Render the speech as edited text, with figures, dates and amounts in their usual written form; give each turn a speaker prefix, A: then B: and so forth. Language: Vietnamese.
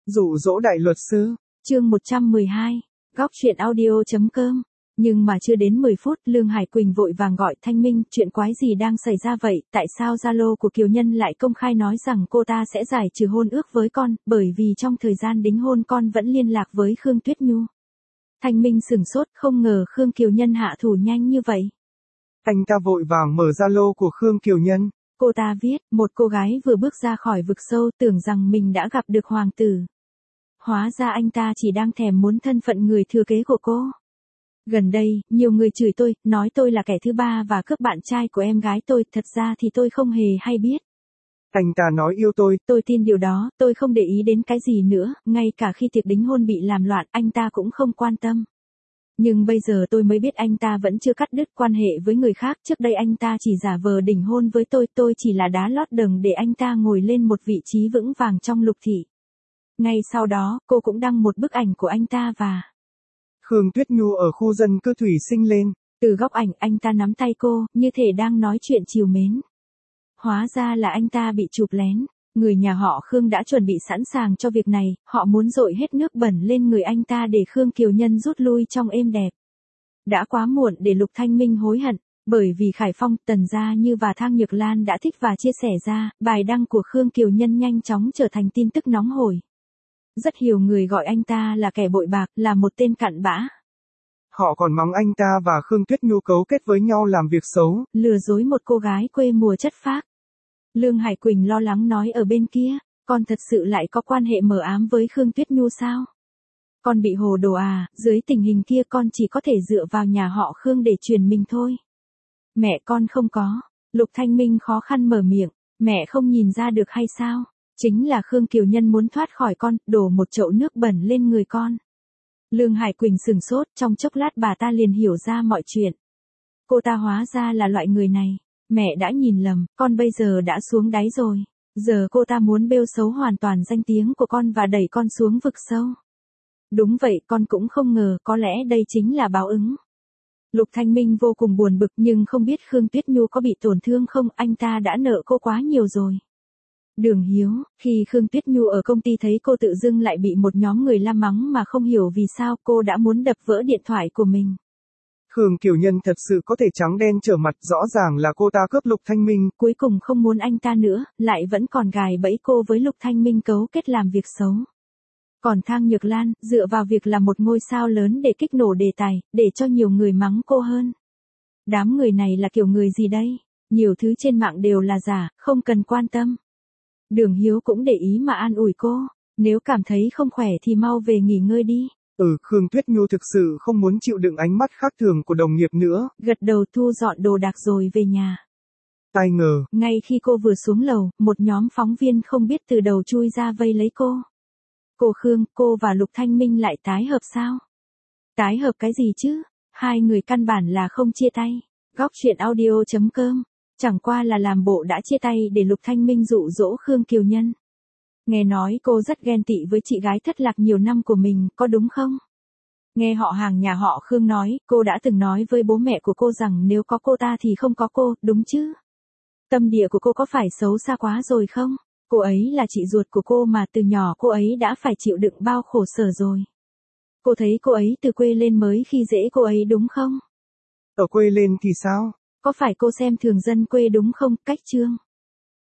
A: Dụ dỗ đại luật sư.
B: Chương 112. Góc truyện audio.com. Nhưng mà chưa đến 10 phút, Lương Hải Quỳnh vội vàng gọi Thanh Minh, chuyện quái gì đang xảy ra vậy, tại sao Zalo của Kiều Nhân lại công khai nói rằng cô ta sẽ giải trừ hôn ước với con, bởi vì trong thời gian đính hôn con vẫn liên lạc với Khương Tuyết Nhu. Thanh Minh sửng sốt, không ngờ Khương Kiều Nhân hạ thủ nhanh như vậy.
A: Anh ta vội vàng mở Zalo của Khương Kiều Nhân.
B: Cô ta viết, một cô gái vừa bước ra khỏi vực sâu tưởng rằng mình đã gặp được hoàng tử. Hóa ra anh ta chỉ đang thèm muốn thân phận người thừa kế của cô. Gần đây, nhiều người chửi tôi, nói tôi là kẻ thứ ba và cướp bạn trai của em gái tôi, thật ra thì tôi không hề hay biết.
A: Anh ta nói yêu tôi.
B: Tôi tin điều đó, tôi không để ý đến cái gì nữa, ngay cả khi tiệc đính hôn bị làm loạn, anh ta cũng không quan tâm. Nhưng bây giờ tôi mới biết anh ta vẫn chưa cắt đứt quan hệ với người khác, trước đây anh ta chỉ giả vờ đính hôn với tôi chỉ là đá lót đường để anh ta ngồi lên một vị trí vững vàng trong lục thị. Ngay sau đó, cô cũng đăng một bức ảnh của anh ta và
A: Khương Tuyết Nhu ở khu dân cư Thủy Sinh lên.
B: Từ góc ảnh, anh ta nắm tay cô, như thể đang nói chuyện trìu mến. Hóa ra là anh ta bị chụp lén. Người nhà họ Khương đã chuẩn bị sẵn sàng cho việc này, họ muốn dội hết nước bẩn lên người anh ta để Khương Kiều Nhân rút lui trong êm đẹp. Đã quá muộn để Lục Thanh Minh hối hận, bởi vì Khải Phong, Tần Gia Như và Thang Nhược Lan đã thích và chia sẻ ra, bài đăng của Khương Kiều Nhân nhanh chóng trở thành tin tức nóng hổi. Rất nhiều người gọi anh ta là kẻ bội bạc, là một tên cặn bã.
A: Họ còn mắng anh ta và Khương Tuyết Nhu cấu kết với nhau làm việc xấu,
B: lừa dối một cô gái quê mùa chất phác. Lương Hải Quỳnh lo lắng nói ở bên kia, con thật sự lại có quan hệ mờ ám với Khương Tuyết Nhu sao? Con bị hồ đồ à, dưới tình hình kia con chỉ có thể dựa vào nhà họ Khương để truyền mình thôi. Mẹ con không có. Lục Thanh Minh khó khăn mở miệng, mẹ không nhìn ra được hay sao? Chính là Khương Kiều Nhân muốn thoát khỏi con, đổ một chậu nước bẩn lên người con. Lương Hải Quỳnh sửng sốt, trong chốc lát bà ta liền hiểu ra mọi chuyện. Cô ta hóa ra là loại người này. Mẹ đã nhìn lầm, con bây giờ đã xuống đáy rồi. Giờ cô ta muốn bêu xấu hoàn toàn danh tiếng của con và đẩy con xuống vực sâu. Đúng vậy, con cũng không ngờ, có lẽ đây chính là báo ứng. Lục Thanh Minh vô cùng buồn bực nhưng không biết Khương Tuyết Nhu có bị tổn thương không, anh ta đã nợ cô quá nhiều rồi. Đường Hiếu, khi Khương Tuyết Nhu ở công ty thấy cô tự dưng lại bị một nhóm người la mắng mà không hiểu vì sao, cô đã muốn đập vỡ điện thoại của mình.
A: Khương Kiều Nhân thật sự có thể trắng đen trở mặt, rõ ràng là cô ta cướp Lục Thanh Minh.
B: Cuối cùng không muốn anh ta nữa, lại vẫn còn gài bẫy cô với Lục Thanh Minh cấu kết làm việc xấu. Còn Thang Nhược Lan, dựa vào việc là một ngôi sao lớn để kích nổ đề tài, để cho nhiều người mắng cô hơn. Đám người này là kiểu người gì đây? Nhiều thứ trên mạng đều là giả, không cần quan tâm. Đường Hiếu cũng để ý mà an ủi cô, nếu cảm thấy không khỏe thì mau về nghỉ ngơi đi.
A: Khương Tuyết Nhu thực sự không muốn chịu đựng ánh mắt khác thường của đồng nghiệp nữa.
B: Gật đầu thu dọn đồ đạc rồi về nhà.
A: Ai ngờ,
B: ngay khi cô vừa xuống lầu, một nhóm phóng viên không biết từ đầu chui ra vây lấy cô. Cô Khương, cô và Lục Thanh Minh lại tái hợp sao? Tái hợp cái gì chứ? Hai người căn bản là không chia tay. Góc truyện audio.com. Chẳng qua là làm bộ đã chia tay để Lục Thanh Minh dụ dỗ Khương Kiều Nhân. Nghe nói cô rất ghen tị với chị gái thất lạc nhiều năm của mình, có đúng không? Nghe họ hàng nhà họ Khương nói, cô đã từng nói với bố mẹ của cô rằng nếu có cô ta thì không có cô, đúng chứ? Tâm địa của cô có phải xấu xa quá rồi không? Cô ấy là chị ruột của cô mà từ nhỏ cô ấy đã phải chịu đựng bao khổ sở rồi. Cô thấy cô ấy từ quê lên mới khi dễ cô ấy đúng không?
A: Ở quê lên thì sao?
B: Có phải cô xem thường dân quê đúng không, Cách Trương?